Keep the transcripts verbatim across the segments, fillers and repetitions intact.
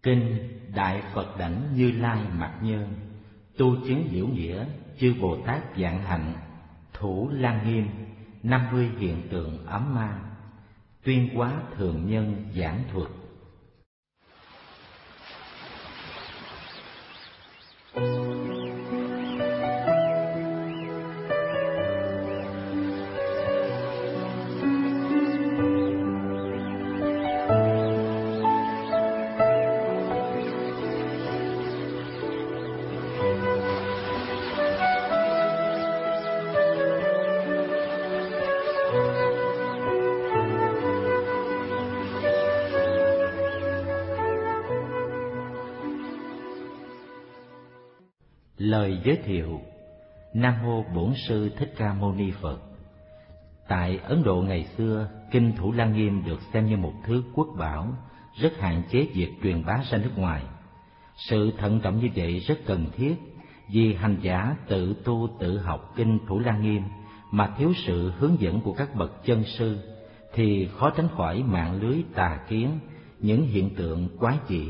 Kinh Đại Phật Đảnh Như Lai Mạt Nhân, tu chứng hiểu nghĩa chư Bồ Tát vạn hạnh, Thủ Lăng Nghiêm, năm mươi hiện tượng ấm ma, tuyên hóa thượng nhân giảng thuật. Lời giới thiệu. Nam mô Bổn Sư Thích Ca Mâu Ni Phật. Tại Ấn Độ ngày xưa, kinh Thủ Lăng Nghiêm được xem như một thứ quốc bảo, rất hạn chế việc truyền bá ra nước ngoài. Sự thận trọng như vậy rất cần thiết, vì hành giả tự tu tự học kinh Thủ Lăng Nghiêm mà thiếu sự hướng dẫn của các bậc chân sư, thì khó tránh khỏi mạng lưới tà kiến, những hiện tượng quái dị.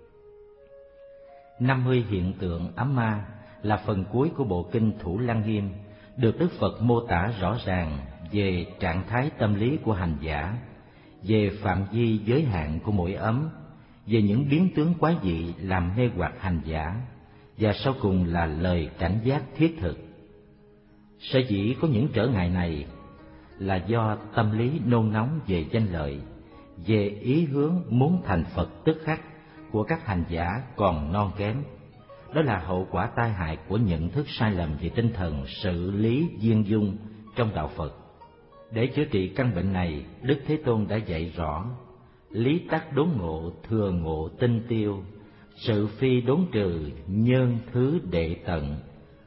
năm mươi hiện tượng ấm ma là phần cuối của bộ kinh Thủ Lăng Nghiêm, được Đức Phật mô tả rõ ràng về trạng thái tâm lý của hành giả, về phạm vi giới hạn của mỗi ấm, về những biến tướng quái dị làm mê hoặc hành giả, và sau cùng là lời cảnh giác thiết thực. Sở dĩ có những trở ngại này là do tâm lý nôn nóng về danh lợi, về ý hướng muốn thành Phật tức khắc của các hành giả còn non kém. Đó là hậu quả tai hại của nhận thức sai lầm về tinh thần sự lý duyên dung trong đạo Phật. Để chữa trị căn bệnh này, Đức Thế Tôn đã dạy rõ: lý tắc đốn ngộ, thừa ngộ tinh tiêu, sự phi đốn trừ, nhân thứ đệ tận.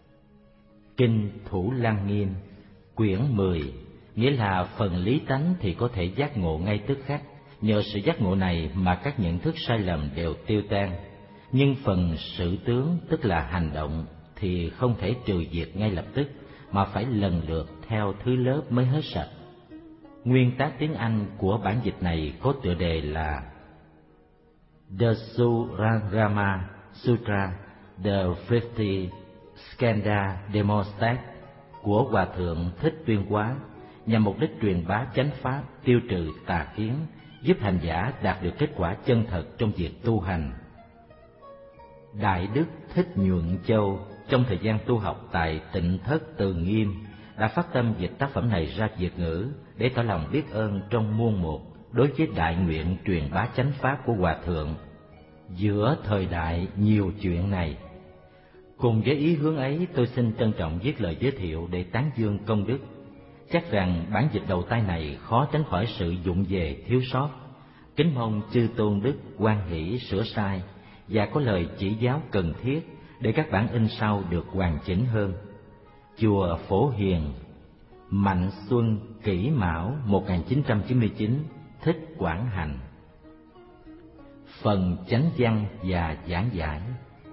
Kinh Thủ Lăng Nghiêm quyển mười, nghĩa là phần lý tánh thì có thể giác ngộ ngay tức khắc, nhờ sự giác ngộ này mà các nhận thức sai lầm đều tiêu tan. Nhưng phần sự tướng, tức là hành động, thì không thể trừ diệt ngay lập tức, mà phải lần lượt theo thứ lớp mới hết sạch. Nguyên tác tiếng Anh của bản dịch này có tựa đề là The Surangama Sutra, The Fifty Skanda Demostat của Hòa Thượng Thích Tuyên Hóa, nhằm mục đích truyền bá chánh pháp, tiêu trừ tà kiến, giúp hành giả đạt được kết quả chân thật trong việc tu hành. Đại Đức Thích Nhuận Châu trong thời gian tu học tại Tịnh Thất Từ Nghiêm đã phát tâm dịch tác phẩm này ra Việt ngữ để tỏ lòng biết ơn trong muôn một đối với đại nguyện truyền bá chánh pháp của Hòa Thượng. Giữa thời đại nhiều chuyện này, cùng với ý hướng ấy, tôi xin trân trọng viết lời giới thiệu để tán dương công đức. Chắc rằng bản dịch đầu tay này khó tránh khỏi sự dụng về thiếu sót. Kính mong chư tôn đức hoan hỷ sửa sai và có lời chỉ giáo cần thiết để các bản in sau được hoàn chỉnh hơn. Chùa Phổ Hiền, Mạnh Xuân Kỷ Mão một nghìn chín trăm chín mươi chín, Thích Quảng Hành. Phần chánh văn và giảng giải.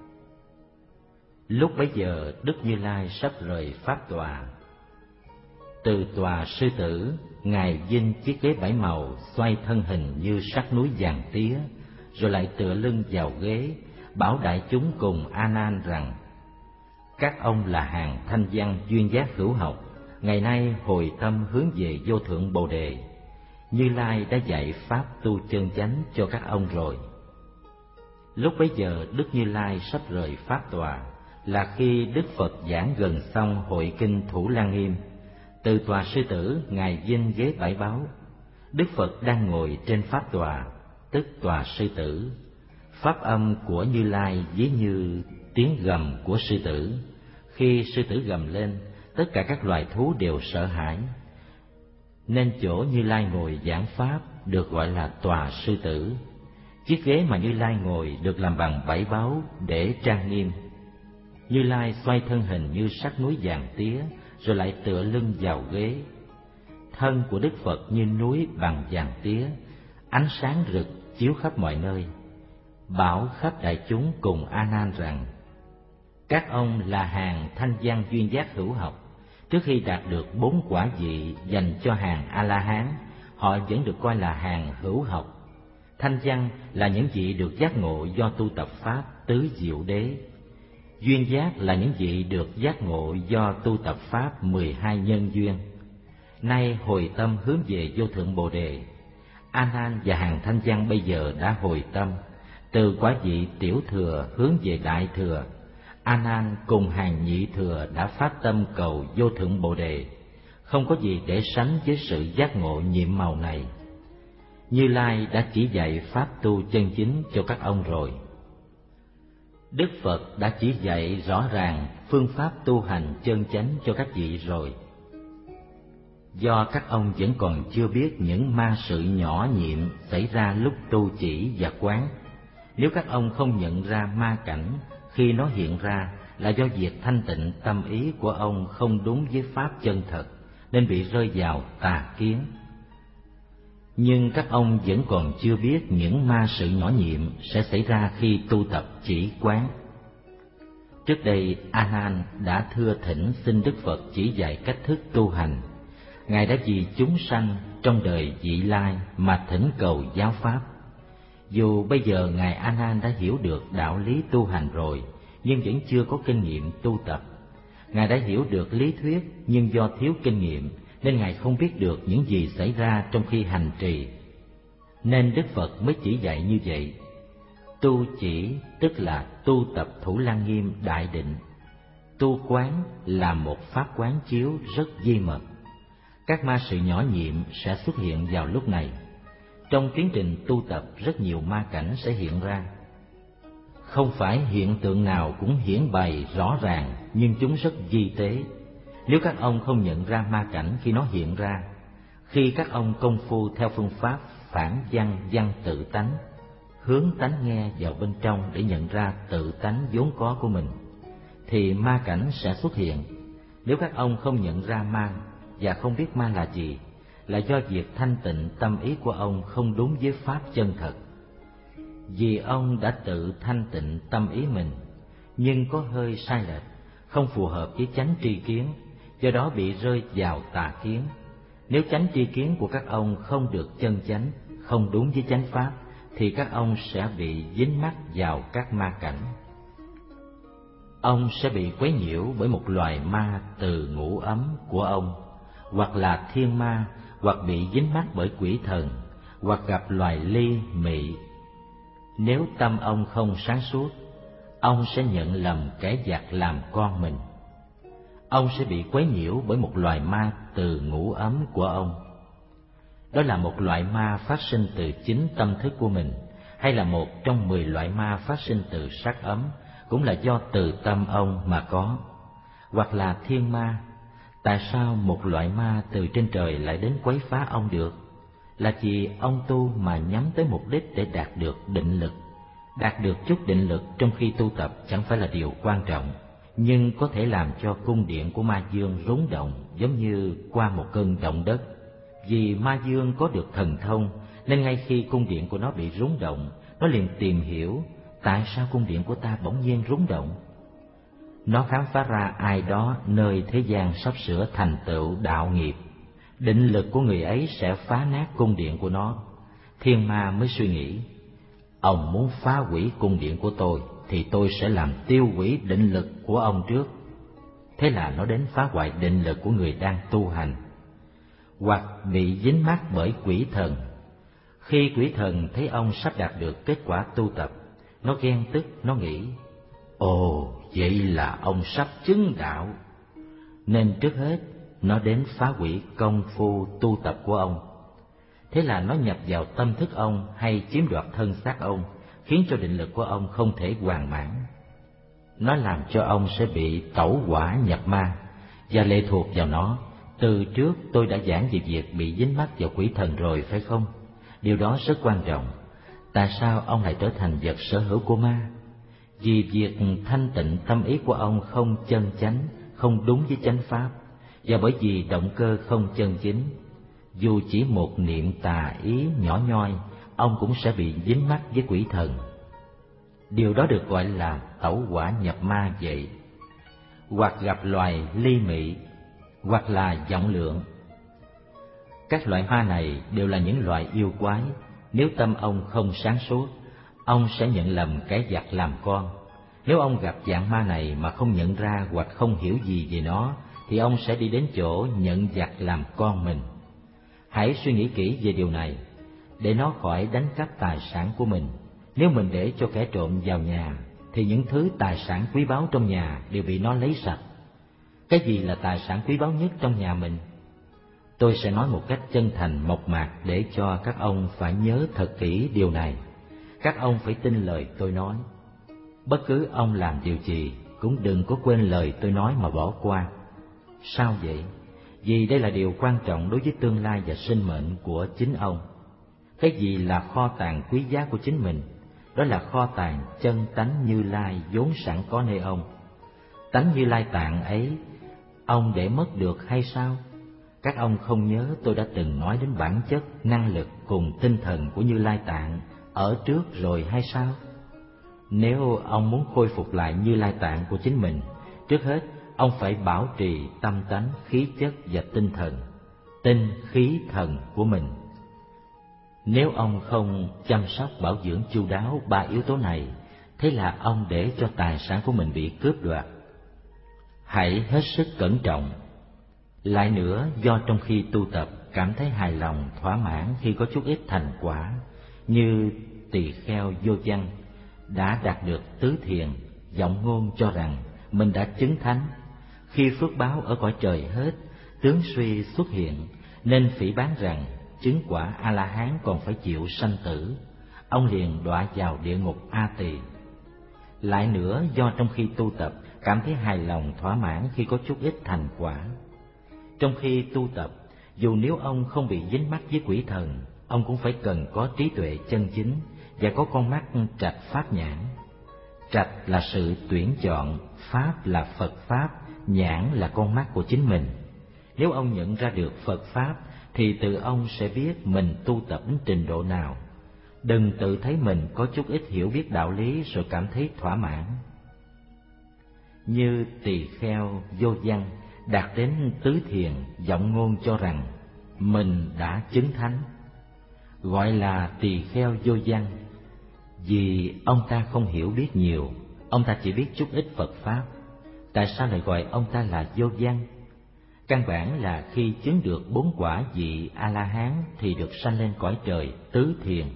Lúc bấy giờ Đức Như Lai sắp rời pháp tòa. Từ tòa sư tử, Ngài vinh chiếc ghế bảy màu, xoay thân hình như sắc núi vàng tía, rồi lại tựa lưng vào ghế, bảo đại chúng cùng A Nan rằng: các ông là hàng thanh văn duyên giác hữu học, ngày nay hồi tâm hướng về vô thượng Bồ Đề. Như Lai đã dạy pháp tu chân chánh cho các ông rồi. Lúc bấy giờ Đức Như Lai sắp rời pháp tòa, là khi Đức Phật giảng gần xong hội kinh Thủ Lăng Nghiêm. Từ tòa sư tử, Ngài vinh ghế bảy báu. Đức Phật đang ngồi trên pháp tòa, tức tòa sư tử. Pháp âm của Như Lai ví như tiếng gầm của sư tử. Khi sư tử gầm lên, tất cả các loài thú đều sợ hãi. Nên chỗ Như Lai ngồi giảng pháp được gọi là tòa sư tử. Chiếc ghế mà Như Lai ngồi được làm bằng bảy báu để trang nghiêm. Như Lai xoay thân hình như sắc núi vàng tía, rồi lại tựa lưng vào ghế. Thân của Đức Phật như núi bằng vàng tía, ánh sáng rực chiếu khắp mọi nơi. Bảo khắp đại chúng cùng A Nan rằng: các ông là hàng thanh văn duyên giác hữu học. Trước khi đạt được bốn quả vị dành cho hàng A La Hán, họ vẫn được coi là hàng hữu học. Thanh văn là những vị được giác ngộ do tu tập pháp tứ diệu đế. Duyên giác là những vị được giác ngộ do tu tập pháp mười hai nhân duyên. Nay hồi tâm hướng về vô thượng Bồ đề. A Nan và hàng thanh văn bây giờ đã hồi tâm, từ quả vị tiểu thừa hướng về đại thừa. A Nan cùng hàng nhị thừa đã phát tâm cầu vô thượng Bồ đề, không có gì để sánh với sự giác ngộ nhiệm màu này. Như Lai đã chỉ dạy pháp tu chân chính cho các ông rồi. Đức Phật đã chỉ dạy rõ ràng phương pháp tu hành chân chánh cho các vị rồi. Do các ông vẫn còn chưa biết những ma sự nhỏ nhiệm xảy ra lúc tu chỉ và quán. Nếu các ông không nhận ra ma cảnh khi nó hiện ra là do việc thanh tịnh tâm ý của ông không đúng với pháp chân thật, nên bị rơi vào tà kiến. Nhưng các ông vẫn còn chưa biết những ma sự nhỏ nhiệm sẽ xảy ra khi tu tập chỉ quán. Trước đây, A Nan đã thưa thỉnh xin Đức Phật chỉ dạy cách thức tu hành. Ngài đã vì chúng sanh trong đời vị lai mà thỉnh cầu giáo pháp. Dù bây giờ Ngài A Nan đã hiểu được đạo lý tu hành rồi, nhưng vẫn chưa có kinh nghiệm tu tập. Ngài đã hiểu được lý thuyết, nhưng do thiếu kinh nghiệm nên Ngài không biết được những gì xảy ra trong khi hành trì. Nên Đức Phật mới chỉ dạy như vậy. Tu chỉ tức là tu tập Thủ Lăng Nghiêm đại định. Tu quán là một pháp quán chiếu rất vi mật. Các ma sự nhỏ nhiệm sẽ xuất hiện vào lúc này. Trong tiến trình tu tập rất nhiều ma cảnh sẽ hiện ra. Không phải hiện tượng nào cũng hiển bày rõ ràng, nhưng chúng rất vi tế. Nếu các ông không nhận ra ma cảnh khi nó hiện ra, khi các ông công phu theo phương pháp phản văn văn tự tánh, hướng tánh nghe vào bên trong để nhận ra tự tánh vốn có của mình, thì ma cảnh sẽ xuất hiện. Nếu các ông không nhận ra ma và không biết ma là gì, là do việc thanh tịnh tâm ý của ông không đúng với pháp chân thật. Vì ông đã tự thanh tịnh tâm ý mình, nhưng có hơi sai lệch, không phù hợp với chánh tri kiến, do đó bị rơi vào tà kiến. Nếu chánh tri kiến của các ông không được chân chánh, không đúng với chánh pháp, thì các ông sẽ bị dính mắc vào các ma cảnh. Ông sẽ bị quấy nhiễu bởi một loài ma từ ngũ ấm của ông, hoặc là thiên ma, hoặc bị dính mắc bởi quỷ thần, hoặc gặp loài ly mị. Nếu tâm ông không sáng suốt, ông sẽ nhận lầm kẻ giặc làm con mình. Ông sẽ bị quấy nhiễu bởi một loài ma từ ngũ ấm của ông. Đó là một loại ma phát sinh từ chính tâm thức của mình, hay là một trong mười loại ma phát sinh từ sắc ấm, cũng là do từ tâm ông mà có. Hoặc là thiên ma. Tại sao một loại ma từ trên trời lại đến quấy phá ông được? Là vì ông tu mà nhắm tới mục đích để đạt được định lực. Đạt được chút định lực trong khi tu tập chẳng phải là điều quan trọng, nhưng có thể làm cho cung điện của ma dương rúng động giống như qua một cơn động đất. Vì ma dương có được thần thông, nên ngay khi cung điện của nó bị rúng động, nó liền tìm hiểu tại sao cung điện của ta bỗng nhiên rúng động. Nó khám phá ra ai đó nơi thế gian sắp sửa thành tựu đạo nghiệp, định lực của người ấy sẽ phá nát cung điện của nó. Thiên ma mới suy nghĩ, ông muốn phá hủy cung điện của tôi, thì tôi sẽ làm tiêu hủy định lực của ông trước. Thế là nó đến phá hoại định lực của người đang tu hành. Hoặc bị dính mắc bởi quỷ thần. Khi quỷ thần thấy ông sắp đạt được kết quả tu tập, nó ghen tức, nó nghĩ, ồ, vậy là ông sắp chứng đạo. Nên trước hết, nó đến phá hủy công phu tu tập của ông. Thế là nó nhập vào tâm thức ông hay chiếm đoạt thân xác ông, khiến cho định lực của ông không thể hoàn mãn. Nó làm cho ông sẽ bị tẩu hỏa nhập ma và lệ thuộc vào nó. Từ trước tôi đã giảng về việc bị dính mắc vào quỷ thần rồi phải không? Điều đó rất quan trọng. Tại sao ông lại trở thành vật sở hữu của ma? Vì việc thanh tịnh tâm ý của ông không chân chánh, không đúng với chánh pháp, và bởi vì động cơ không chân chính. Dù chỉ một niệm tà ý nhỏ nhoi, ông cũng sẽ bị dính mắc với quỷ thần. Điều đó được gọi là tẩu hỏa nhập ma vậy. Hoặc gặp loài ly mị, hoặc là vọng lượng. Các loại ma này đều là những loại yêu quái. Nếu tâm ông không sáng suốt, ông sẽ nhận lầm kẻ giặc làm con. Nếu ông gặp dạng ma này mà không nhận ra hoặc không hiểu gì về nó, thì ông sẽ đi đến chỗ nhận giặc làm con mình. Hãy suy nghĩ kỹ về điều này, để nó khỏi đánh cắp tài sản của mình. Nếu mình để cho kẻ trộm vào nhà, thì những thứ tài sản quý báu trong nhà đều bị nó lấy sạch. Cái gì là tài sản quý báu nhất trong nhà mình? Tôi sẽ nói một cách chân thành mộc mạc để cho các ông phải nhớ thật kỹ điều này. Các ông phải tin lời tôi nói. Bất cứ ông làm điều gì cũng đừng có quên lời tôi nói mà bỏ qua. Sao vậy? Vì đây là điều quan trọng đối với tương lai và sinh mệnh của chính ông. Cái gì là kho tàng quý giá của chính mình? Đó là kho tàng chân tánh Như Lai vốn sẵn có nơi ông. Tánh Như Lai tạng ấy, ông để mất được hay sao? Các ông không nhớ tôi đã từng nói đến bản chất, năng lực cùng tinh thần của Như Lai tạng ở trước rồi hay sao? Nếu ông muốn khôi phục lại Như Lai tạng của chính mình, trước hết ông phải bảo trì tâm tánh, khí chất và tinh thần, tinh khí thần của mình. Nếu ông không chăm sóc bảo dưỡng chu đáo ba yếu tố này, thế là ông để cho tài sản của mình bị cướp đoạt. Hãy hết sức cẩn trọng. Lại nữa, do trong khi tu tập cảm thấy hài lòng, thỏa mãn khi có chút ít thành quả, như tỳ kheo Vô Văn đã đạt được tứ thiền, vọng ngôn cho rằng mình đã chứng thánh. Khi phước báo ở cõi trời hết, tướng suy xuất hiện, nên phỉ báng rằng chứng quả A-la-hán còn phải chịu sanh tử. Ông liền đọa vào địa ngục A Tỳ. Lại nữa, do trong khi tu tập cảm thấy hài lòng, thỏa mãn khi có chút ít thành quả. Trong khi tu tập, dù nếu ông không bị dính mắc với quỷ thần, ông cũng phải cần có trí tuệ chân chính và có con mắt trạch pháp nhãn. Trạch là sự tuyển chọn, pháp là Phật pháp, nhãn là con mắt của chính mình. Nếu ông nhận ra được Phật pháp, thì tự ông sẽ biết mình tu tập đến trình độ nào. Đừng tự thấy mình có chút ít hiểu biết đạo lý rồi cảm thấy thỏa mãn. Như tỳ kheo Vô Văn đạt đến tứ thiền, vọng ngôn cho rằng mình đã chứng thánh. Gọi là tỳ kheo Vô Văn vì ông ta không hiểu biết nhiều, ông ta chỉ biết chút ít Phật pháp. Tại sao lại gọi ông ta là Vô Văn? Căn bản là khi chứng được bốn quả vị A-la-hán thì được sanh lên cõi trời tứ thiền.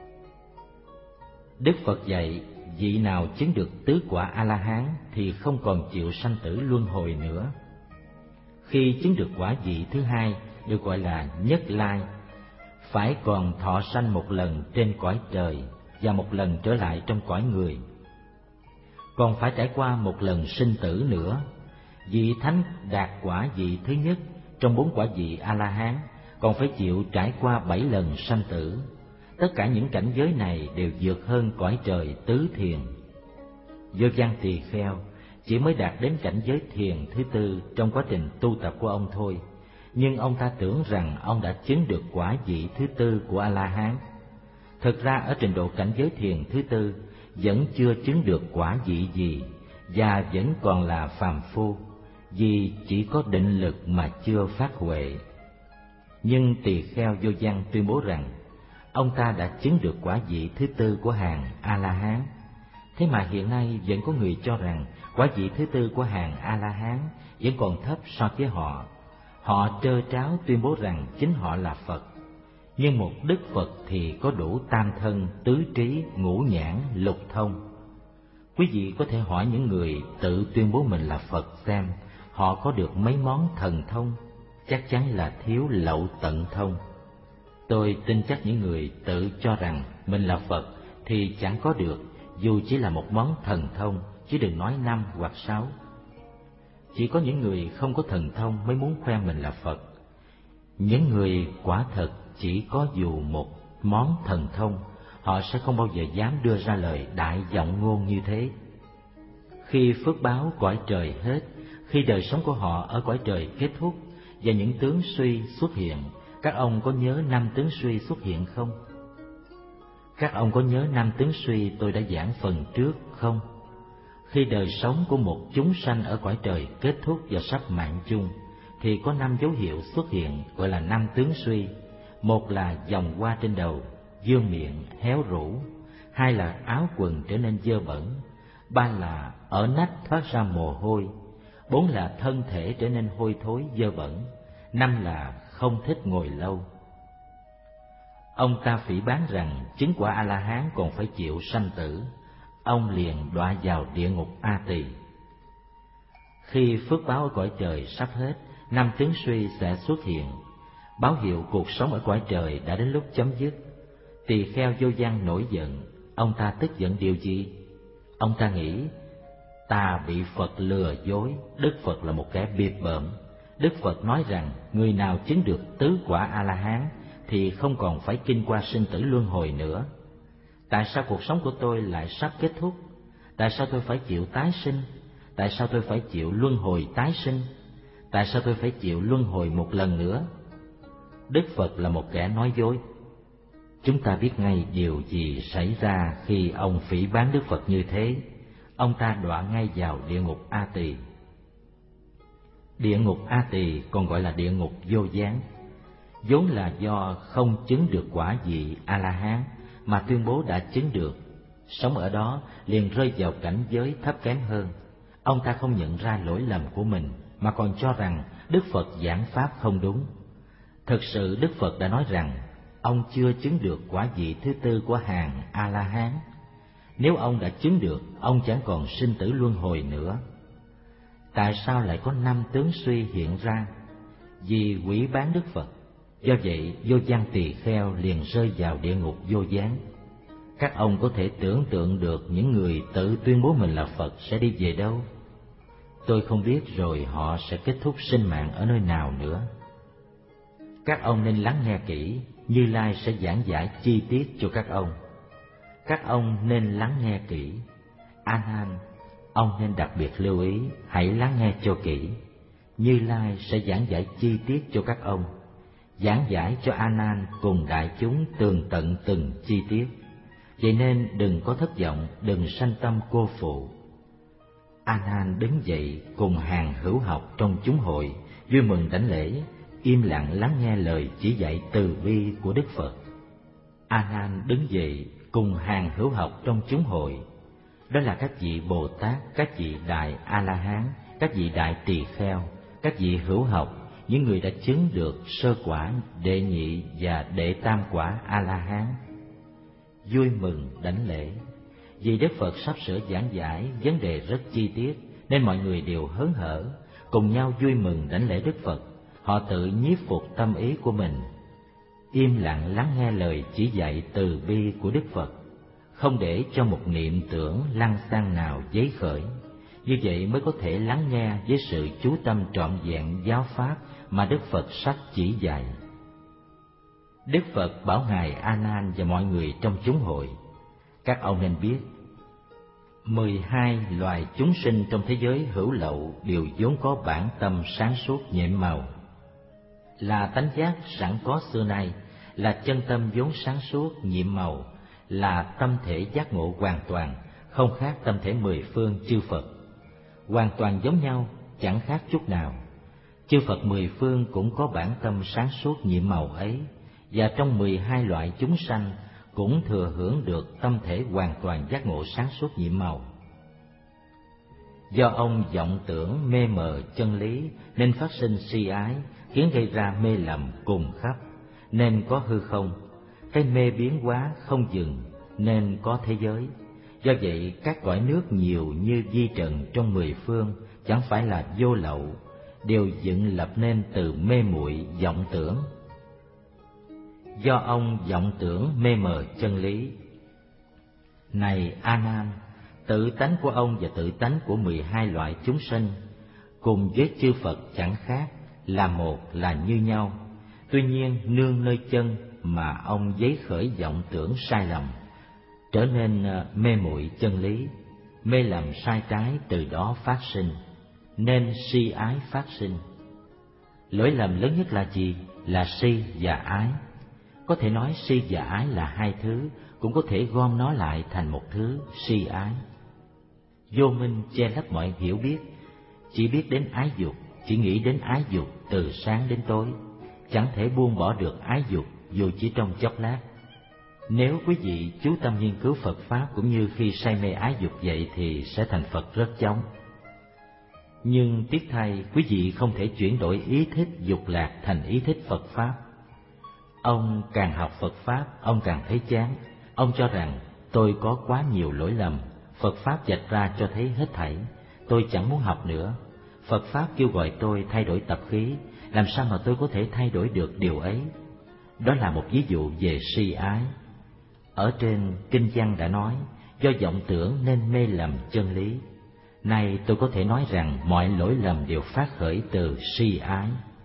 Đức Phật dạy, vị nào chứng được tứ quả A-la-hán thì không còn chịu sanh tử luân hồi nữa. Khi chứng được quả vị thứ hai, được gọi là Nhất Lai, phải còn thọ sanh một lần trên cõi trời và một lần trở lại trong cõi người. Còn phải trải qua một lần sinh tử nữa. Vị thánh đạt quả vị thứ nhất trong bốn quả vị A-la-hán còn phải chịu trải qua bảy lần sanh tử. Tất cả những cảnh giới này đều vượt hơn cõi trời tứ thiền. Vô Văn tỳ kheo chỉ mới đạt đến cảnh giới thiền thứ tư trong quá trình tu tập của ông thôi, nhưng ông ta tưởng rằng ông đã chứng được quả vị thứ tư của A-la-hán. Thực ra ở trình độ cảnh giới thiền thứ tư vẫn chưa chứng được quả vị gì và vẫn còn là phàm phu, vì chỉ có định lực mà chưa phát huệ. Nhưng tỳ kheo Vô Văn tuyên bố rằng ông ta đã chứng được quả vị thứ tư của hàng A-la-hán. Thế mà hiện nay vẫn có người cho rằng quả vị thứ tư của hàng A-la-hán vẫn còn thấp so với họ. Họ trơ tráo tuyên bố rằng chính họ là Phật. Nhưng một Đức Phật thì có đủ tam thân, tứ trí, ngũ nhãn, lục thông. Quý vị có thể hỏi những người tự tuyên bố mình là Phật xem họ có được mấy món thần thông. Chắc chắn là thiếu lậu tận thông. Tôi tin chắc những người tự cho rằng mình là Phật thì chẳng có được dù chỉ là một món thần thông, chứ đừng nói năm hoặc sáu. Chỉ có những người không có thần thông mới muốn khoe mình là Phật. Những người quả thật chỉ có dù một món thần thông, họ sẽ không bao giờ dám đưa ra lời đại vọng ngôn như thế. Khi phước báo cõi trời hết, khi đời sống của họ ở cõi trời kết thúc và những tướng suy xuất hiện, các ông có nhớ năm tướng suy xuất hiện không? Các ông có nhớ năm tướng suy tôi đã giảng phần trước không? Khi đời sống của một chúng sanh ở cõi trời kết thúc và sắp mạng chung, thì có năm dấu hiệu xuất hiện gọi là năm tướng suy. Một là vòng hoa trên đầu, vương miệng héo rũ, hai là áo quần trở nên dơ bẩn, ba là ở nách thoát ra mồ hôi, bốn là thân thể trở nên hôi thối dơ bẩn, năm là không thích ngồi lâu. Ông ta phỉ báng rằng chứng quả A-la-hán còn phải chịu sanh tử, ông liền đọa vào địa ngục A Tỳ. Khi phước báo ở cõi trời sắp hết, năm tướng suy sẽ xuất hiện, báo hiệu cuộc sống ở cõi trời đã đến lúc chấm dứt. Tỳ kheo vô văn nổi giận. Ông ta tức giận điều gì? Ông ta nghĩ, ta bị Phật lừa dối, Đức Phật là một kẻ bịp bợm. Đức Phật nói rằng người nào chứng được tứ quả A-la-hán thì không còn phải kinh qua sinh tử luân hồi nữa. Tại sao cuộc sống của tôi lại sắp kết thúc? Tại sao tôi phải chịu tái sinh? Tại sao tôi phải chịu luân hồi tái sinh? Tại sao tôi phải chịu luân hồi một lần nữa? Đức Phật là một kẻ nói dối. Chúng ta biết ngay điều gì xảy ra khi ông phỉ báng Đức Phật như thế. Ông ta đọa ngay vào địa ngục A Tỳ. Địa ngục A Tỳ còn gọi là địa ngục vô gián, vốn là do không chứng được quả vị A-la-hán mà tuyên bố đã chứng được. Sống ở đó liền rơi vào cảnh giới thấp kém hơn. Ông ta không nhận ra lỗi lầm của mình mà còn cho rằng Đức Phật giảng pháp không đúng. Thực sự Đức Phật đã nói rằng ông chưa chứng được quả vị thứ tư của hàng A-la-hán. Nếu ông đã chứng được, ông chẳng còn sinh tử luân hồi nữa. Tại sao lại có năm tướng suy hiện ra? Vì quỷ bán Đức Phật. Do vậy, vô văn tỳ kheo liền rơi vào địa ngục vô gián. Các ông có thể tưởng tượng được những người tự tuyên bố mình là Phật sẽ đi về đâu? Tôi không biết rồi họ sẽ kết thúc sinh mạng ở nơi nào nữa. Các ông nên lắng nghe kỹ, Như Lai sẽ giảng giải chi tiết cho các ông. Các ông nên lắng nghe kỹ. A Nan, ông nên đặc biệt lưu ý, hãy lắng nghe cho kỹ. Như Lai sẽ giảng giải chi tiết cho các ông, giảng giải cho A Nan cùng đại chúng tường tận từng chi tiết. Vậy nên đừng có thất vọng, đừng sanh tâm cô phụ. A Nan đứng dậy cùng hàng hữu học trong chúng hội, vui mừng đảnh lễ, im lặng lắng nghe lời chỉ dạy từ bi của Đức Phật. A Nan đứng dậy cùng hàng hữu học trong chúng hội, đó là các vị Bồ Tát, các vị đại A-la-hán, các vị đại tỳ kheo, các vị hữu học, những người đã chứng được sơ quả, đệ nhị và đệ tam quả A-la-hán. Vui mừng đảnh lễ, vì Đức Phật sắp sửa giảng giải vấn đề rất chi tiết, nên mọi người đều hớn hở, cùng nhau vui mừng đảnh lễ Đức Phật. Họ tự nhiếp phục tâm ý của mình, im lặng lắng nghe lời chỉ dạy từ bi của Đức Phật, không để cho một niệm tưởng lăng xăng nào dấy khởi. Như vậy mới có thể lắng nghe với sự chú tâm trọn vẹn giáo pháp mà Đức Phật sắp chỉ dạy. Đức Phật bảo ngài A Nan và mọi người trong chúng hội, các ông nên biết, mười hai loài chúng sinh trong thế giới hữu lậu đều vốn có bản tâm sáng suốt nhiệm màu, là tánh giác sẵn có xưa nay, là chân tâm vốn sáng suốt nhiệm màu, là tâm thể giác ngộ hoàn toàn, không khác tâm thể mười phương chư Phật, hoàn toàn giống nhau, chẳng khác chút nào. Chư Phật mười phương cũng có bản tâm sáng suốt nhiệm màu ấy, và trong mười hai loại chúng sanh cũng thừa hưởng được tâm thể hoàn toàn giác ngộ sáng suốt nhiệm màu. Do ông vọng tưởng mê mờ chân lý nên phát sinh si ái, khiến gây ra mê lầm cùng khắp, nên có hư không. Cái mê biến hóa không dừng nên có thế giới. Do vậy các cõi nước nhiều như vi trần trong mười phương chẳng phải là vô lậu, đều dựng lập nên từ mê muội vọng tưởng. Do ông vọng tưởng mê mờ chân lý. Này A Nan, tự tánh của ông và tự tánh của mười hai loại chúng sinh cùng với chư Phật chẳng khác, là một, là như nhau. Tuy nhiên nương nơi chân mà ông giấy khởi vọng tưởng sai lầm, trở nên mê muội chân lý, mê lầm sai trái từ đó phát sinh, nên si ái phát sinh. Lỗi lầm lớn nhất là gì? Là si và ái. Có thể nói si và ái là hai thứ, cũng có thể gom nó lại thành một thứ, si ái. Vô minh che lấp mọi hiểu biết, chỉ biết đến ái dục, chỉ nghĩ đến ái dục từ sáng đến tối, chẳng thể buông bỏ được ái dục dù chỉ trong chốc lát. Nếu quý vị chú tâm nghiên cứu Phật Pháp cũng như khi say mê ái dục vậy thì sẽ thành Phật rất chóng. Nhưng tiếc thay, quý vị không thể chuyển đổi ý thích dục lạc thành ý thích Phật Pháp. Ông càng học Phật Pháp, ông càng thấy chán. Ông cho rằng tôi có quá nhiều lỗi lầm, Phật Pháp vạch ra cho thấy hết thảy, tôi chẳng muốn học nữa. Phật Pháp kêu gọi tôi thay đổi tập khí, làm sao mà tôi có thể thay đổi được điều ấy? Đó là một ví dụ về si ái. Ở trên kinh văn đã nói, do vọng tưởng nên mê lầm chân lý. Nay tôi có thể nói rằng mọi lỗi lầm đều phát khởi từ si ái,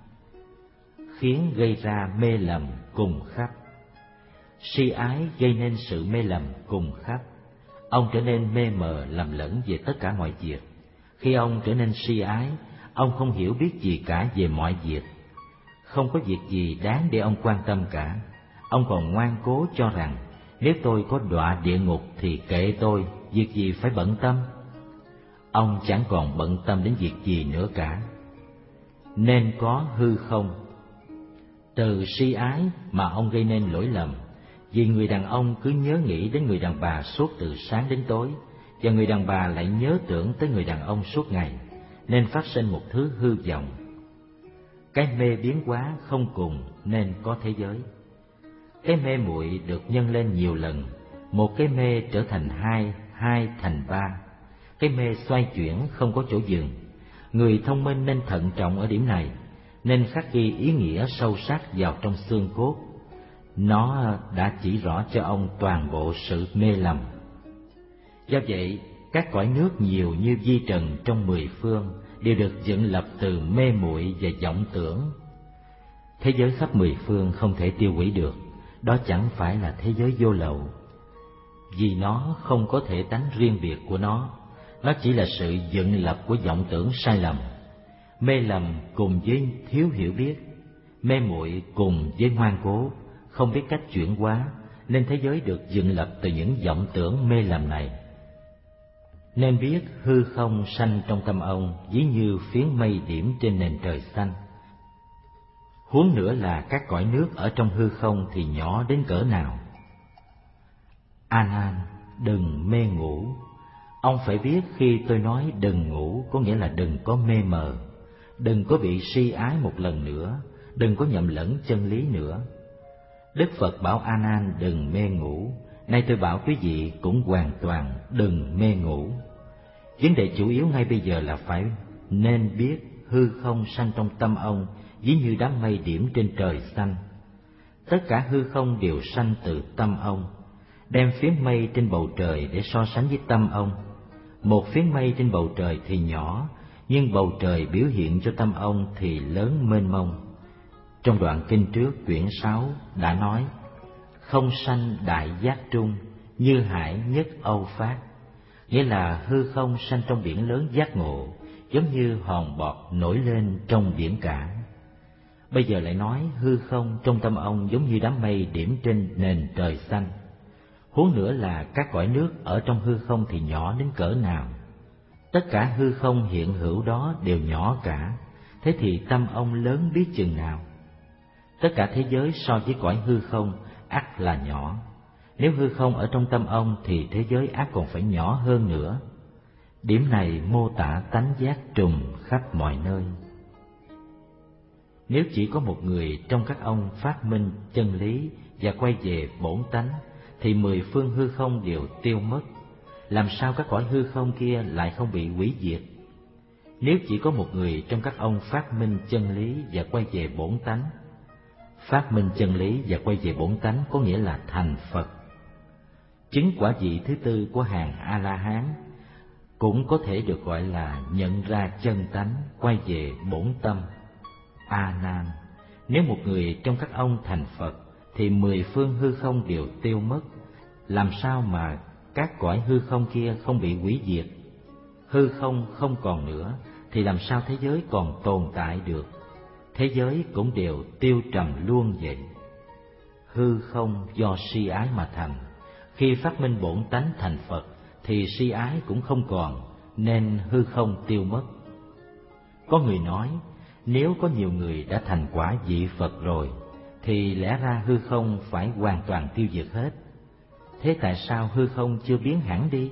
khiến gây ra mê lầm cùng khắp. Si ái gây nên sự mê lầm cùng khắp. Ông trở nên mê mờ lầm lẫn về tất cả mọi việc. Khi ông trở nên si ái, ông không hiểu biết gì cả về mọi việc. Không có việc gì đáng để ông quan tâm cả. Ông còn ngoan cố cho rằng nếu tôi có đọa địa ngục thì kệ tôi, việc gì phải bận tâm. Ông chẳng còn bận tâm đến việc gì nữa cả. Nên có hư không. Từ si ái mà ông gây nên lỗi lầm, vì người đàn ông cứ nhớ nghĩ đến người đàn bà suốt từ sáng đến tối, và người đàn bà lại nhớ tưởng tới người đàn ông suốt ngày, nên phát sinh một thứ hư vọng. Cái mê biến hóa không cùng nên có thế giới. Cái mê muội được nhân lên nhiều lần, một cái mê trở thành hai, hai thành ba. Cái mê xoay chuyển không có chỗ dừng. Người thông minh nên thận trọng ở điểm này, nên khắc ghi ý nghĩa sâu sắc vào trong xương cốt. Nó đã chỉ rõ cho ông toàn bộ sự mê lầm. Do vậy, các cõi nước nhiều như vi trần trong mười phương đều được dựng lập từ mê muội và vọng tưởng. Thế giới khắp mười phương không thể tiêu hủy được, đó chẳng phải là thế giới vô lậu, vì nó không có thể tánh riêng biệt của nó. Nó chỉ là sự dựng lập của vọng tưởng sai lầm. Mê lầm cùng với thiếu hiểu biết, mê muội cùng với ngoan cố, không biết cách chuyển hóa, nên thế giới được dựng lập từ những vọng tưởng mê lầm này. Nên biết hư không sanh trong tâm ông, ví như phiến mây điểm trên nền trời xanh. Huống nữa là các cõi nước ở trong hư không thì nhỏ đến cỡ nào. A Nan, đừng mê ngủ. Ông phải biết khi tôi nói đừng ngủ có nghĩa là đừng có mê mờ, đừng có bị si ái một lần nữa, đừng có nhầm lẫn chân lý nữa. Đức Phật bảo A Nan đừng mê ngủ, nay tôi bảo quý vị cũng hoàn toàn đừng mê ngủ. Vấn đề chủ yếu ngay bây giờ là phải nên biết hư không sanh trong tâm ông, ví như đám mây điểm trên trời xanh. Tất cả hư không đều sanh từ tâm ông. Đem phiến mây trên bầu trời để so sánh với tâm ông. Một phiến mây trên bầu trời thì nhỏ, nhưng bầu trời biểu hiện cho tâm ông thì lớn mênh mông. Trong đoạn kinh trước quyển sáu đã nói: không sanh đại giác trung, như hải nhất âu phát. Nghĩa là hư không sanh trong biển lớn giác ngộ, giống như hòn bọt nổi lên trong biển cả. Bây giờ lại nói hư không trong tâm ông giống như đám mây điểm trên nền trời xanh. Huống nữa là các cõi nước ở trong hư không thì nhỏ đến cỡ nào. Tất cả hư không hiện hữu đó đều nhỏ cả, thế thì tâm ông lớn biết chừng nào. Tất cả thế giới so với cõi hư không ắt là nhỏ. Nếu hư không ở trong tâm ông thì thế giới ắt còn phải nhỏ hơn nữa. Điểm này mô tả tánh giác trùm khắp mọi nơi. Nếu chỉ có một người trong các ông phát minh chân lý và quay về bổn tánh, thì mười phương hư không đều tiêu mất. Làm sao các cõi hư không kia lại không bị hủy diệt? Nếu chỉ có một người trong các ông phát minh chân lý và quay về bổn tánh, phát minh chân lý và quay về bổn tánh có nghĩa là thành Phật. Chứng quả vị thứ tư của hàng A-la-hán cũng có thể được gọi là nhận ra chân tánh, quay về bổn tâm. A Nan, nếu một người trong các ông thành Phật thì mười phương hư không đều tiêu mất. Làm sao mà các cõi hư không kia không bị hủy diệt? Hư không không còn nữa thì làm sao thế giới còn tồn tại được? Thế giới cũng đều tiêu trầm luôn vậy. Hư không do si ái mà thành. Khi phát minh bổn tánh thành Phật thì si ái cũng không còn, nên hư không tiêu mất. Có người nói, nếu có nhiều người đã thành quả vị Phật rồi thì lẽ ra hư không phải hoàn toàn tiêu diệt hết. thế tại sao hư không chưa biến hẳn đi?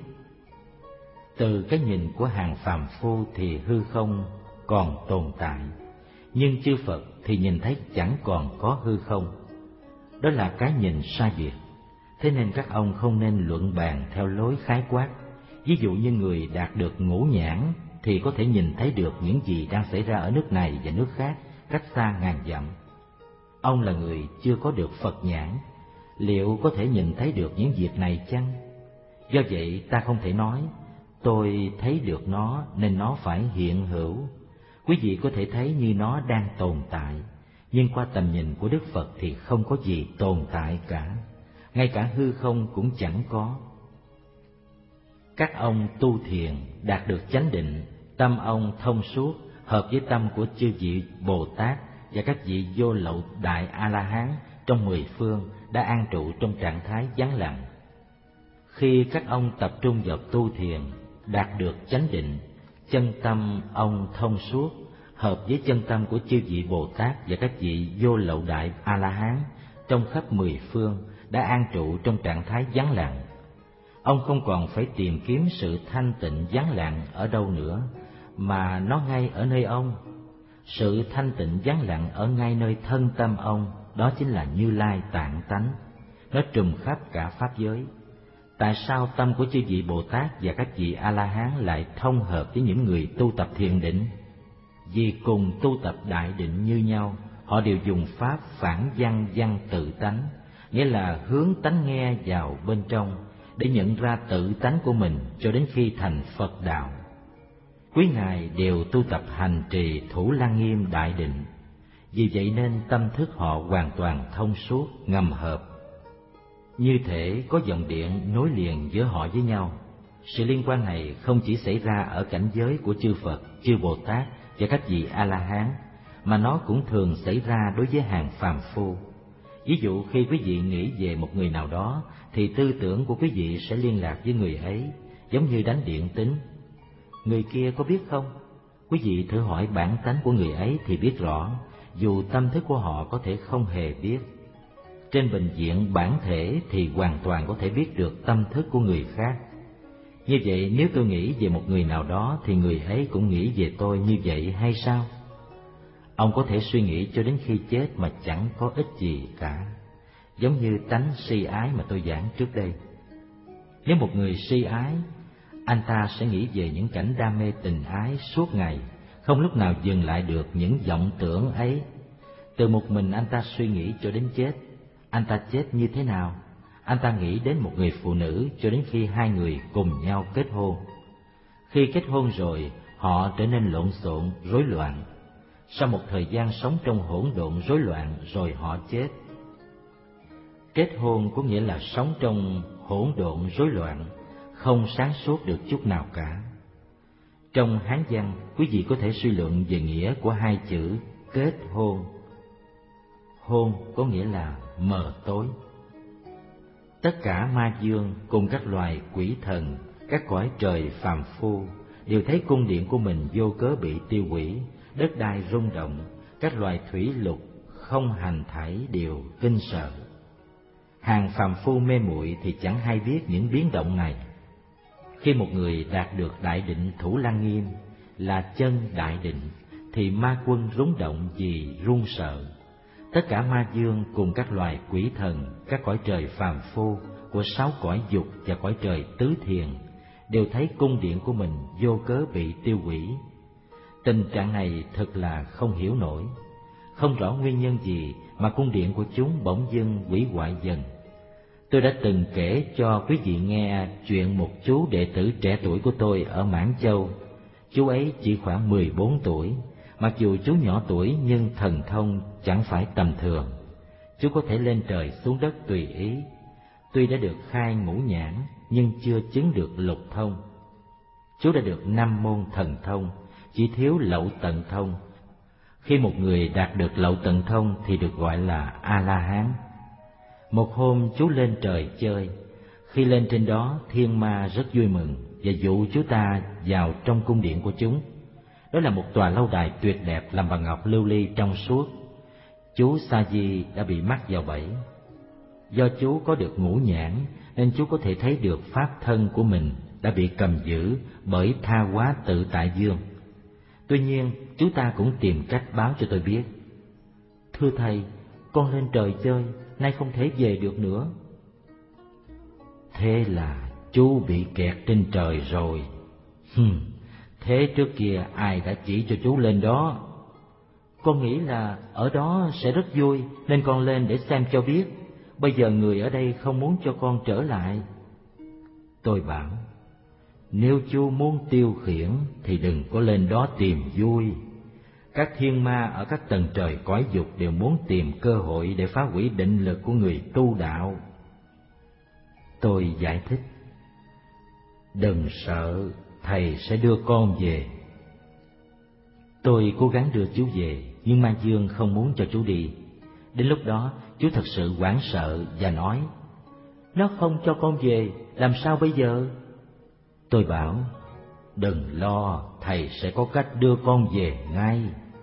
Từ cái nhìn của hàng phàm phu thì hư không còn tồn tại, nhưng chư Phật thì nhìn thấy chẳng còn có hư không. Đó là cái nhìn sai biệt. Thế nên các ông không nên luận bàn theo lối khái quát. Ví dụ như người đạt được ngũ nhãn thì có thể nhìn thấy được những gì đang xảy ra ở nước này và nước khác cách xa ngàn dặm. Ông là người chưa có được Phật nhãn, liệu có thể nhìn thấy được những việc này chăng? Do vậy ta không thể nói tôi thấy được nó nên nó phải hiện hữu. Quý vị có thể thấy như nó đang tồn tại, nhưng qua tầm nhìn của Đức Phật thì không có gì tồn tại cả, ngay cả hư không cũng chẳng có. Các ông tu thiền đạt được chánh định, tâm ông thông suốt, hợp với tâm của chư vị Bồ Tát và các vị vô lậu đại A-la-hán trong mười phương đã an trụ trong trạng thái vắng lặng. Khi các ông tập trung vào tu thiền, đạt được chánh định, chân tâm ông thông suốt, hợp với chân tâm của chư vị Bồ Tát và các vị vô lậu đại A-la-hán trong khắp mười phương đã an trụ trong trạng thái vắng lặng. Ông không còn phải tìm kiếm sự thanh tịnh vắng lặng ở đâu nữa, mà nó ngay ở nơi ông. Sự thanh tịnh vắng lặng ở ngay nơi thân tâm ông, đó chính là Như Lai tạng tánh. Nó trùm khắp cả pháp giới. Tại sao tâm của chư vị Bồ Tát và các vị A-la-hán lại thông hợp với những người tu tập thiền định? Vì cùng tu tập đại định như nhau, họ đều dùng pháp phản văn văn tự tánh, nghĩa là hướng tánh nghe vào bên trong để nhận ra tự tánh của mình cho đến khi thành Phật đạo. Quý ngài đều tu tập hành trì Thủ Lăng Nghiêm đại định, vì vậy nên tâm thức họ hoàn toàn thông suốt, ngầm hợp. Như thể có dòng điện nối liền giữa họ với nhau. Sự liên quan này không chỉ xảy ra ở cảnh giới của chư Phật, chư Bồ Tát và các vị A-la-hán, mà nó cũng thường xảy ra đối với hàng phàm phu. Ví dụ khi quý vị nghĩ về một người nào đó, thì tư tưởng của quý vị sẽ liên lạc với người ấy, giống như đánh điện tính. Người kia có biết không? Quý vị thử hỏi bản tánh của người ấy thì biết rõ, dù tâm thức của họ có thể không hề biết. Trên bình diện bản thể thì hoàn toàn có thể biết được tâm thức của người khác. Như vậy nếu tôi nghĩ về một người nào đó thì người ấy cũng nghĩ về tôi như vậy hay sao? Ông có thể suy nghĩ cho đến khi chết mà chẳng có ích gì cả, giống như tánh si ái mà tôi giảng trước đây. Nếu một người si ái, anh ta sẽ nghĩ về những cảnh đam mê tình ái suốt ngày, không lúc nào dừng lại được những vọng tưởng ấy. Từ một mình anh ta suy nghĩ cho đến chết. Anh ta chết như thế nào? Anh ta nghĩ đến một người phụ nữ cho đến khi hai người cùng nhau kết hôn. Khi kết hôn rồi, họ trở nên lộn xộn, rối loạn. Sau một thời gian sống trong hỗn độn rối loạn rồi họ chết. Kết hôn có nghĩa là sống trong hỗn độn rối loạn, không sáng suốt được chút nào cả. Trong Hán văn, quý vị có thể suy luận về nghĩa của hai chữ kết hôn. Hôn có nghĩa là mờ tối. Tất cả ma dương cùng các loài quỷ thần, các cõi trời phàm phu đều thấy cung điện của mình vô cớ bị tiêu hủy, đất đai rung động, các loài thủy lục không hành thảy đều kinh sợ. Hàng phàm phu mê muội thì chẳng hay biết những biến động này. Khi một người đạt được đại định Thủ Lăng Nghiêm là chân đại định thì ma quân rúng động vì run sợ. Tất cả ma dương cùng các loài quỷ thần, các cõi trời phàm phu của sáu cõi dục và cõi trời tứ thiền đều thấy cung điện của mình vô cớ bị tiêu hủy. Tình trạng này thật là không hiểu nổi, không rõ nguyên nhân gì mà cung điện của chúng bỗng dưng hủy hoại dần. Tôi đã từng kể cho quý vị nghe chuyện một chú đệ tử trẻ tuổi của tôi ở Mãn Châu. Chú ấy chỉ khoảng mười bốn tuổi, mặc dù chú nhỏ tuổi nhưng thần thông chẳng phải tầm thường. Chú có thể lên trời xuống đất tùy ý. Tuy đã được khai ngũ nhãn nhưng chưa chứng được lục thông. Chú đã được năm môn thần thông, chỉ thiếu lậu tận thông. Khi một người đạt được lậu tận thông thì được gọi là A-la-hán. Một hôm chú lên trời chơi. Khi lên trên đó, thiên ma rất vui mừng và dụ chú ta vào trong cung điện của chúng. Đó là một tòa lâu đài tuyệt đẹp làm bằng ngọc lưu ly trong suốt. Chú Sa Di đã bị mắc vào bẫy. Do chú có được ngũ nhãn nên chú có thể thấy được pháp thân của mình đã bị cầm giữ bởi tha hóa tự tại dương. Tuy nhiên, chú ta cũng tìm cách báo cho tôi biết: thưa thầy, con lên trời chơi, nay không thể về được nữa. Thế là chú bị kẹt trên trời rồi. Hừm, thế trước kia ai đã chỉ cho chú lên đó? Con nghĩ là ở đó sẽ rất vui nên con lên để xem cho biết. Bây giờ người ở đây không muốn cho con trở lại. Tôi bảo: nếu chú muốn tiêu khiển thì đừng có lên đó tìm vui. Các thiên ma ở các tầng trời cõi dục đều muốn tìm cơ hội để phá hủy định lực của người tu đạo. Tôi giải thích: đừng sợ, thầy sẽ đưa con về. Tôi cố gắng đưa chú về, nhưng Ma Dương không muốn cho chú đi. Đến lúc đó, chú thật sự hoảng sợ và nói: nó không cho con về, làm sao bây giờ? Tôi bảo: đừng lo, thầy sẽ có cách đưa con về ngay.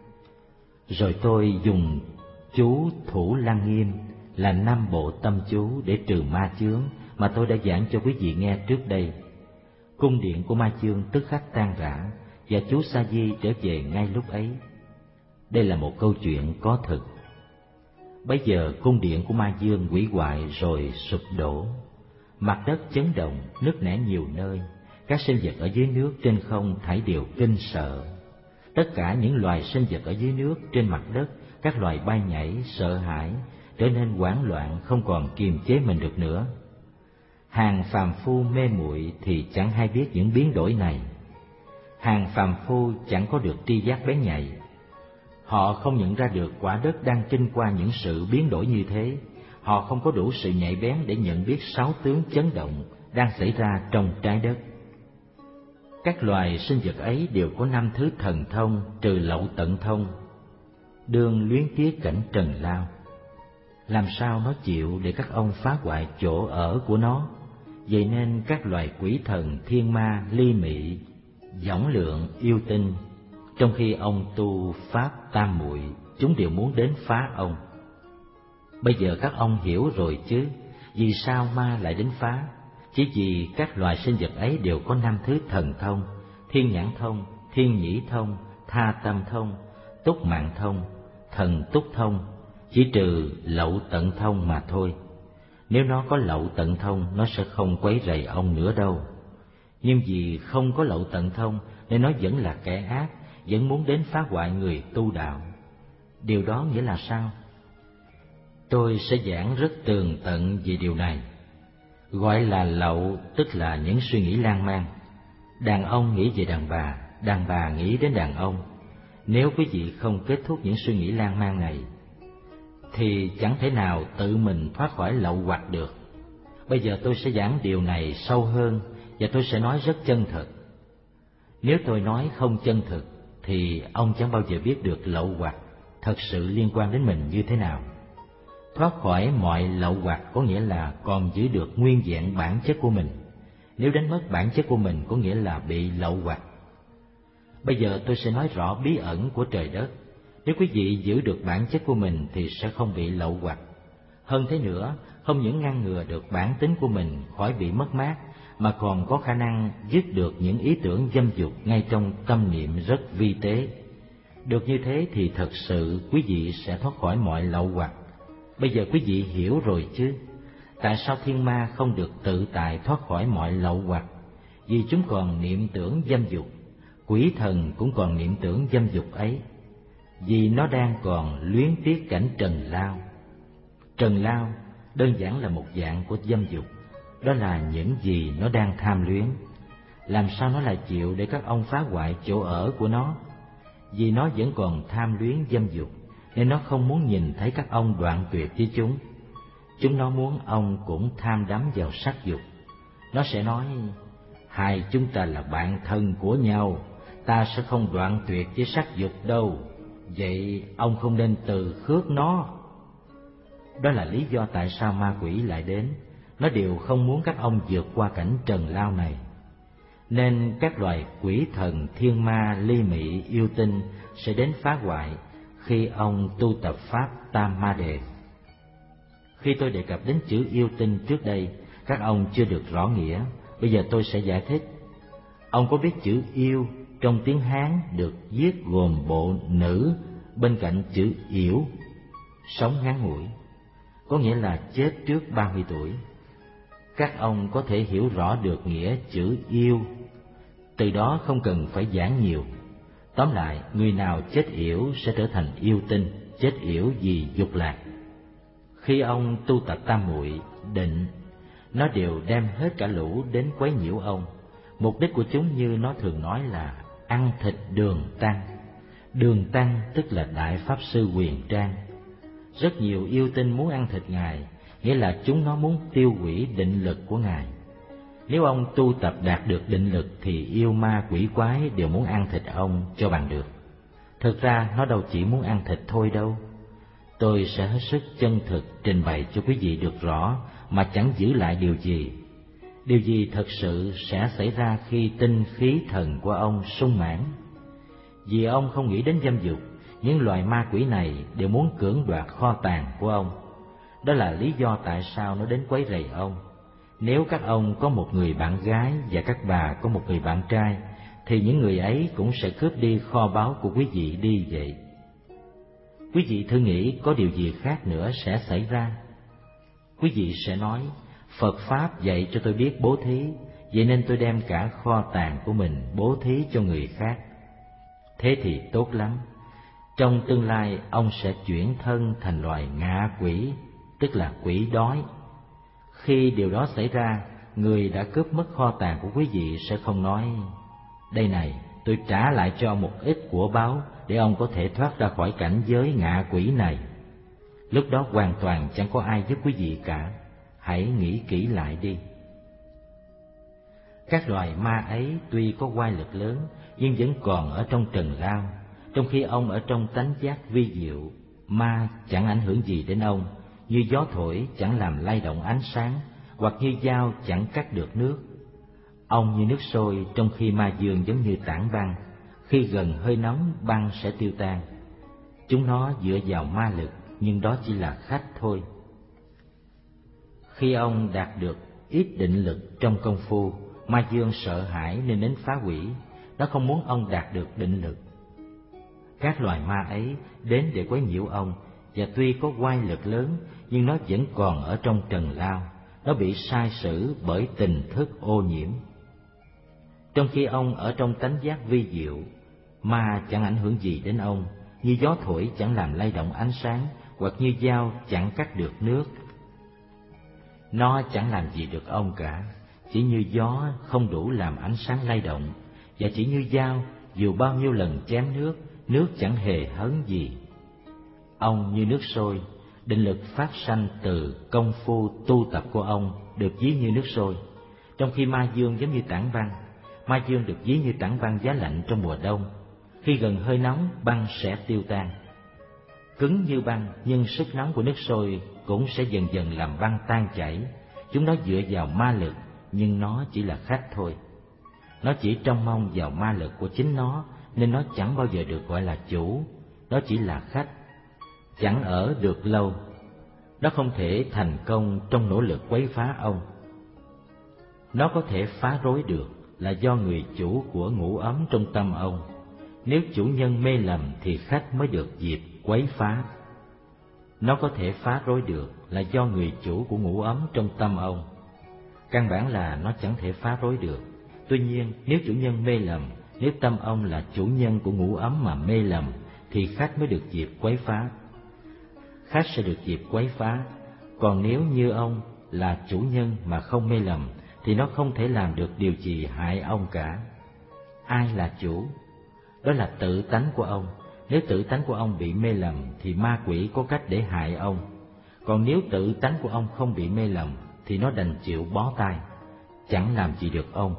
Rồi tôi dùng chú Thủ Lăng Nghiêm là năm bộ tâm chú để trừ ma chướng mà tôi đã giảng cho quý vị nghe trước đây. Cung điện của ma chướng tức khắc tan rã và chú Sa Di trở về ngay lúc ấy. Đây là một câu chuyện có thực. Bấy giờ cung điện của ma dương hủy hoại rồi sụp đổ, mặt đất chấn động, nứt nẻ nhiều nơi. Các sinh vật ở dưới nước trên không thảy đều kinh sợ. Tất cả những loài sinh vật ở dưới nước trên mặt đất, các loài bay nhảy sợ hãi, trở nên hoảng loạn, không còn kiềm chế mình được nữa. Hàng phàm phu mê muội thì chẳng hay biết những biến đổi này. Hàng phàm phu chẳng có được tri giác bén nhạy. Họ không nhận ra được quả đất đang kinh qua những sự biến đổi như thế. Họ không có đủ sự nhạy bén để nhận biết sáu tướng chấn động đang xảy ra trong trái đất. Các loài sinh vật ấy đều có năm thứ thần thông trừ lậu tận thông, đương luyến tiếc cảnh trần lao. Làm sao nó chịu để các ông phá hoại chỗ ở của nó? Vậy nên các loài quỷ thần, thiên ma, ly mị, võng lượng, yêu tinh, trong khi ông tu pháp tam muội, chúng đều muốn đến phá ông. Bây giờ các ông hiểu rồi chứ, vì sao ma lại đến phá? Chỉ vì các loài sinh vật ấy đều có năm thứ thần thông: thiên nhãn thông, thiên nhĩ thông, tha tâm thông, túc mạng thông, thần túc thông, chỉ trừ lậu tận thông mà thôi. Nếu nó có lậu tận thông, nó sẽ không quấy rầy ông nữa đâu. Nhưng vì không có lậu tận thông nên nó vẫn là kẻ ác, vẫn muốn đến phá hoại người tu đạo. Điều đó nghĩa là sao? Tôi sẽ giảng rất tường tận về điều này. Gọi là lậu tức là những suy nghĩ lan man. Đàn ông nghĩ về đàn bà, đàn bà nghĩ đến đàn ông. Nếu quý vị không kết thúc những suy nghĩ lan man này thì chẳng thể nào tự mình thoát khỏi lậu hoặc được. Bây giờ tôi sẽ giảng điều này sâu hơn và tôi sẽ nói rất chân thật. Nếu tôi nói không chân thực thì ông chẳng bao giờ biết được lậu hoặc thật sự liên quan đến mình như thế nào. Thoát khỏi mọi lậu hoặc có nghĩa là còn giữ được nguyên vẹn bản chất của mình. Nếu đánh mất bản chất của mình có nghĩa là bị lậu hoặc. Bây giờ tôi sẽ nói rõ bí ẩn của trời đất. Nếu quý vị giữ được bản chất của mình thì sẽ không bị lậu hoặc. Hơn thế nữa, không những ngăn ngừa được bản tính của mình khỏi bị mất mát, mà còn có khả năng dứt được những ý tưởng dâm dục ngay trong tâm niệm rất vi tế. Được như thế thì thật sự quý vị sẽ thoát khỏi mọi lậu hoặc. Bây giờ quý vị hiểu rồi chứ? Tại sao thiên ma không được tự tại thoát khỏi mọi lậu hoặc? Vì chúng còn niệm tưởng dâm dục. Quỷ thần cũng còn niệm tưởng dâm dục ấy, vì nó đang còn luyến tiếc cảnh trần lao. Trần lao đơn giản là một dạng của dâm dục, đó là những gì nó đang tham luyến. Làm sao nó lại chịu để các ông phá hoại chỗ ở của nó? Vì nó vẫn còn tham luyến dâm dục, nên nó không muốn nhìn thấy các ông đoạn tuyệt với chúng. Chúng nó muốn ông cũng tham đắm vào sắc dục. Nó sẽ nói: hai chúng ta là bạn thân của nhau, ta sẽ không đoạn tuyệt với sắc dục đâu, vậy ông không nên từ khước nó. Đó là lý do tại sao ma quỷ lại đến. Nó đều không muốn các ông vượt qua cảnh trần lao này. Nên các loài quỷ thần, thiên ma, ly mị, yêu tinh sẽ đến phá hoại khi ông tu tập pháp Tam Ma Đề. Khi tôi đề cập đến chữ yêu tinh trước đây, các ông chưa được rõ nghĩa, bây giờ tôi sẽ giải thích. Ông có biết chữ yêu trong tiếng Hán được viết gồm bộ nữ bên cạnh chữ yểu, sống ngắn ngủi, có nghĩa là chết trước ba mươi tuổi. Các ông có thể hiểu rõ được nghĩa chữ yêu, từ đó không cần phải giảng nhiều. Tóm lại, người nào chết yểu sẽ trở thành yêu tinh, chết yểu vì dục lạc. Khi ông tu tập tam muội định, nó đều đem hết cả lũ đến quấy nhiễu ông. Mục đích của chúng như nó thường nói là ăn thịt Đường Tăng. Đường Tăng tức là Đại Pháp Sư Huyền Trang. Rất nhiều yêu tinh muốn ăn thịt Ngài, nghĩa là chúng nó muốn tiêu hủy định lực của Ngài. Nếu ông tu tập đạt được định lực thì yêu ma quỷ quái đều muốn ăn thịt ông cho bằng được. Thực ra nó đâu chỉ muốn ăn thịt thôi đâu. Tôi sẽ hết sức chân thực trình bày cho quý vị được rõ mà chẳng giữ lại điều gì. Điều gì thật sự sẽ xảy ra khi tinh khí thần của ông sung mãn. Vì ông không nghĩ đến dâm dục, những loài ma quỷ này đều muốn cưỡng đoạt kho tàng của ông. Đó là lý do tại sao nó đến quấy rầy ông. Nếu các ông có một người bạn gái và các bà có một người bạn trai, thì những người ấy cũng sẽ cướp đi kho báu của quý vị đi vậy. Quý vị thử nghĩ có điều gì khác nữa sẽ xảy ra. Quý vị sẽ nói, Phật Pháp dạy cho tôi biết bố thí, vậy nên tôi đem cả kho tàng của mình bố thí cho người khác. Thế thì tốt lắm. Trong tương lai ông sẽ chuyển thân thành loài ngạ quỷ, tức là quỷ đói. Khi điều đó xảy ra, người đã cướp mất kho tàng của quý vị sẽ không nói, đây này, tôi trả lại cho ông một ít của báu để ông có thể thoát ra khỏi cảnh giới ngạ quỷ này. Lúc đó hoàn toàn chẳng có ai giúp quý vị cả. Hãy nghĩ kỹ lại đi. Các loài ma ấy tuy có oai lực lớn nhưng vẫn còn ở trong trần lao, trong khi ông ở trong tánh giác vi diệu. Ma chẳng ảnh hưởng gì đến ông, như gió thổi chẳng làm lay động ánh sáng, hoặc như dao chẳng cắt được nước. Ông như nước sôi, trong khi ma dương giống như tảng băng, khi gần hơi nóng băng sẽ tiêu tan. Chúng nó dựa vào ma lực, nhưng đó chỉ là khách thôi. Khi ông đạt được ít định lực trong công phu, ma dương sợ hãi nên đến phá hủy. Nó không muốn ông đạt được định lực. Các loài ma ấy đến để quấy nhiễu ông, và tuy có oai lực lớn nhưng nó vẫn còn ở trong trần lao. Nó bị sai sử bởi tình thức ô nhiễm. Trong khi ông ở trong tánh giác vi diệu, ma chẳng ảnh hưởng gì đến ông, như gió thổi chẳng làm lay động ánh sáng, hoặc như dao chẳng cắt được nước. Nó chẳng làm gì được ông cả, chỉ như gió không đủ làm ánh sáng lay động, và chỉ như dao dù bao nhiêu lần chém nước, nước chẳng hề hấn gì. Ông như nước sôi, định lực phát sanh từ công phu tu tập của ông được ví như nước sôi, trong khi ma dương giống như tảng băng. Ma dương được ví như tảng băng giá lạnh trong mùa đông, khi gần hơi nóng băng sẽ tiêu tan. Cứng như băng nhưng sức nóng của nước sôi cũng sẽ dần dần làm băng tan chảy. Chúng nó dựa vào ma lực, nhưng nó chỉ là khách thôi. Nó chỉ trông mong vào ma lực của chính nó, nên nó chẳng bao giờ được gọi là chủ. Nó chỉ là khách, chẳng ở được lâu. Nó không thể thành công trong nỗ lực quấy phá ông. Nó có thể phá rối được là do người chủ của ngũ ấm trong tâm ông. Nếu chủ nhân mê lầm thì khách mới được dịp quấy phá. Nó có thể phá rối được là do người chủ của ngũ ấm trong tâm ông. Căn bản là nó chẳng thể phá rối được. Tuy nhiên, nếu chủ nhân mê lầm, nếu tâm ông là chủ nhân của ngũ ấm mà mê lầm, thì khách mới được dịp quấy phá. Khách sẽ được dịp quấy phá. Còn nếu như ông là chủ nhân mà không mê lầm, thì nó không thể làm được điều gì hại ông cả. Ai là chủ? Đó là tự tánh của ông. Nếu tự tánh của ông bị mê lầm thì ma quỷ có cách để hại ông. Còn nếu tự tánh của ông không bị mê lầm thì nó đành chịu bó tay, chẳng làm gì được ông.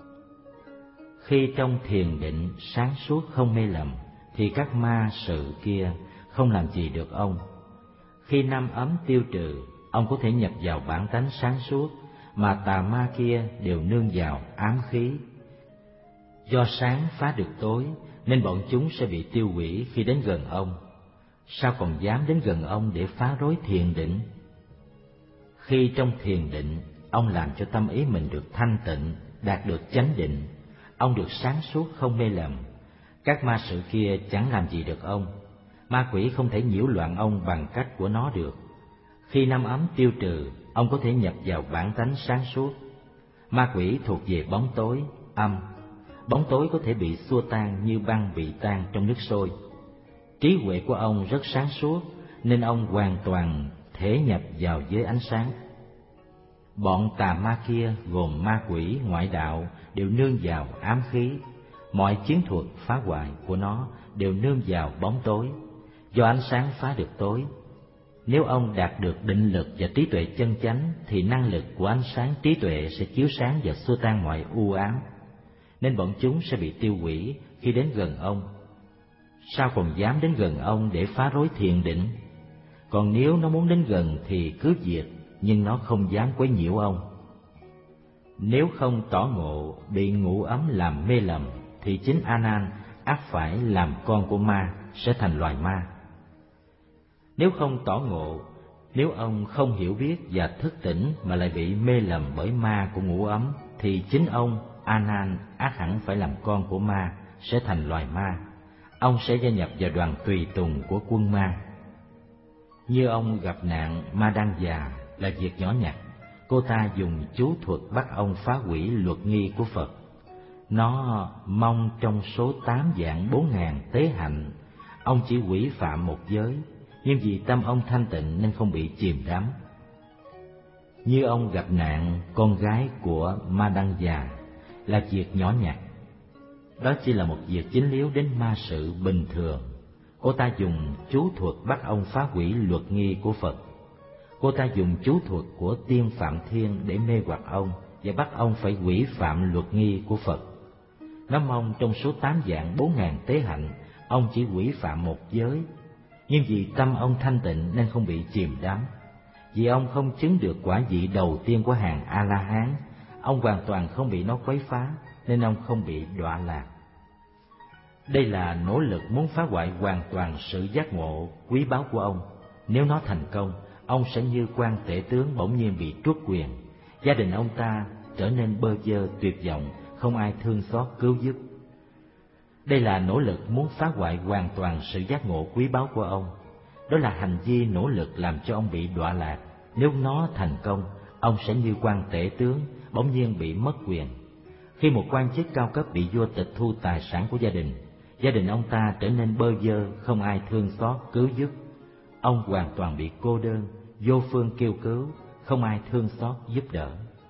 Khi trong thiền định sáng suốt không mê lầm thì các ma sự kia không làm gì được ông. Khi năm ấm tiêu trừ, ông có thể nhập vào bản tánh sáng suốt, mà tà ma kia đều nương vào ám khí. Do sáng phá được tối nên bọn chúng sẽ bị tiêu hủy khi đến gần ông. Sao còn dám đến gần ông để phá rối thiền định? Khi trong thiền định, ông làm cho tâm ý mình được thanh tịnh, đạt được chánh định, ông được sáng suốt không mê lầm. Các ma sự kia chẳng làm gì được ông. Ma quỷ không thể nhiễu loạn ông bằng cách của nó được. Khi năm ấm tiêu trừ, ông có thể nhập vào bản tánh sáng suốt. Ma quỷ thuộc về bóng tối, âm. Bóng tối có thể bị xua tan như băng bị tan trong nước sôi. Trí huệ của ông rất sáng suốt, nên ông hoàn toàn thể nhập vào giới ánh sáng. Bọn tà ma kia gồm ma quỷ, ngoại đạo đều nương vào ám khí. Mọi chiến thuật phá hoại của nó đều nương vào bóng tối, do ánh sáng phá được tối. Nếu ông đạt được định lực và trí tuệ chân chánh, thì năng lực của ánh sáng trí tuệ sẽ chiếu sáng và xua tan mọi u ám, nên bọn chúng sẽ bị tiêu hủy khi đến gần ông. Sao còn dám đến gần ông để phá rối thiền định? Còn nếu nó muốn đến gần thì cứ diệt, nhưng nó không dám quấy nhiễu ông. Nếu không tỏ ngộ, bị ngũ ấm làm mê lầm, thì chính A Nan ắt phải làm con của ma, sẽ thành loài ma. Nếu không tỏ ngộ, nếu ông không hiểu biết và thức tỉnh mà lại bị mê lầm bởi ma của ngũ ấm, thì chính ông A Nan ắt hẳn phải làm con của ma, sẽ thành loài ma. Ông sẽ gia nhập vào đoàn tùy tùng của quân ma. Như ông gặp nạn ma đăng già là việc nhỏ nhặt, cô ta dùng chú thuật bắt ông phá hủy luật nghi của Phật. Nó mong trong số tám vạn bốn ngàn tế hạnh, ông chỉ hủy phạm một giới, nhưng vì tâm ông thanh tịnh nên không bị chìm đắm. Như ông gặp nạn con gái của ma đăng già là việc nhỏ nhặt, đó chỉ là một việc chính yếu đến ma sự bình thường. Cô ta dùng chú thuật bắt ông phá hủy luật nghi của Phật. Cô ta dùng chú thuật của Tiên Phạm Thiên để mê hoặc ông và bắt ông phải hủy phạm luật nghi của Phật. Nó mong trong số tám vạn bốn ngàn tế hạnh, ông chỉ hủy phạm một giới, nhưng vì tâm ông thanh tịnh nên không bị chìm đắm. Vì ông không chứng được quả vị đầu tiên của hàng A-la-hán, ông hoàn toàn không bị nó quấy phá, nên ông không bị đọa lạc. Đây là nỗ lực muốn phá hoại hoàn toàn sự giác ngộ quý báu của ông. Nếu nó thành công, ông sẽ như quan tể tướng bỗng nhiên bị truất quyền, gia đình ông ta trở nên bơ vơ tuyệt vọng, không ai thương xót cứu giúp. Đây là nỗ lực muốn phá hoại hoàn toàn sự giác ngộ quý báu của ông. Đó là hành vi nỗ lực làm cho ông bị đọa lạc. Nếu nó thành công, ông sẽ như quan tể tướng bỗng nhiên bị mất quyền. Khi một quan chức cao cấp bị vua tịch thu tài sản của gia đình, gia đình ông ta trở nên bơ vơ, không ai thương xót cứu giúp. Ông hoàn toàn bị cô đơn, vô phương kêu cứu, không ai thương xót giúp đỡ.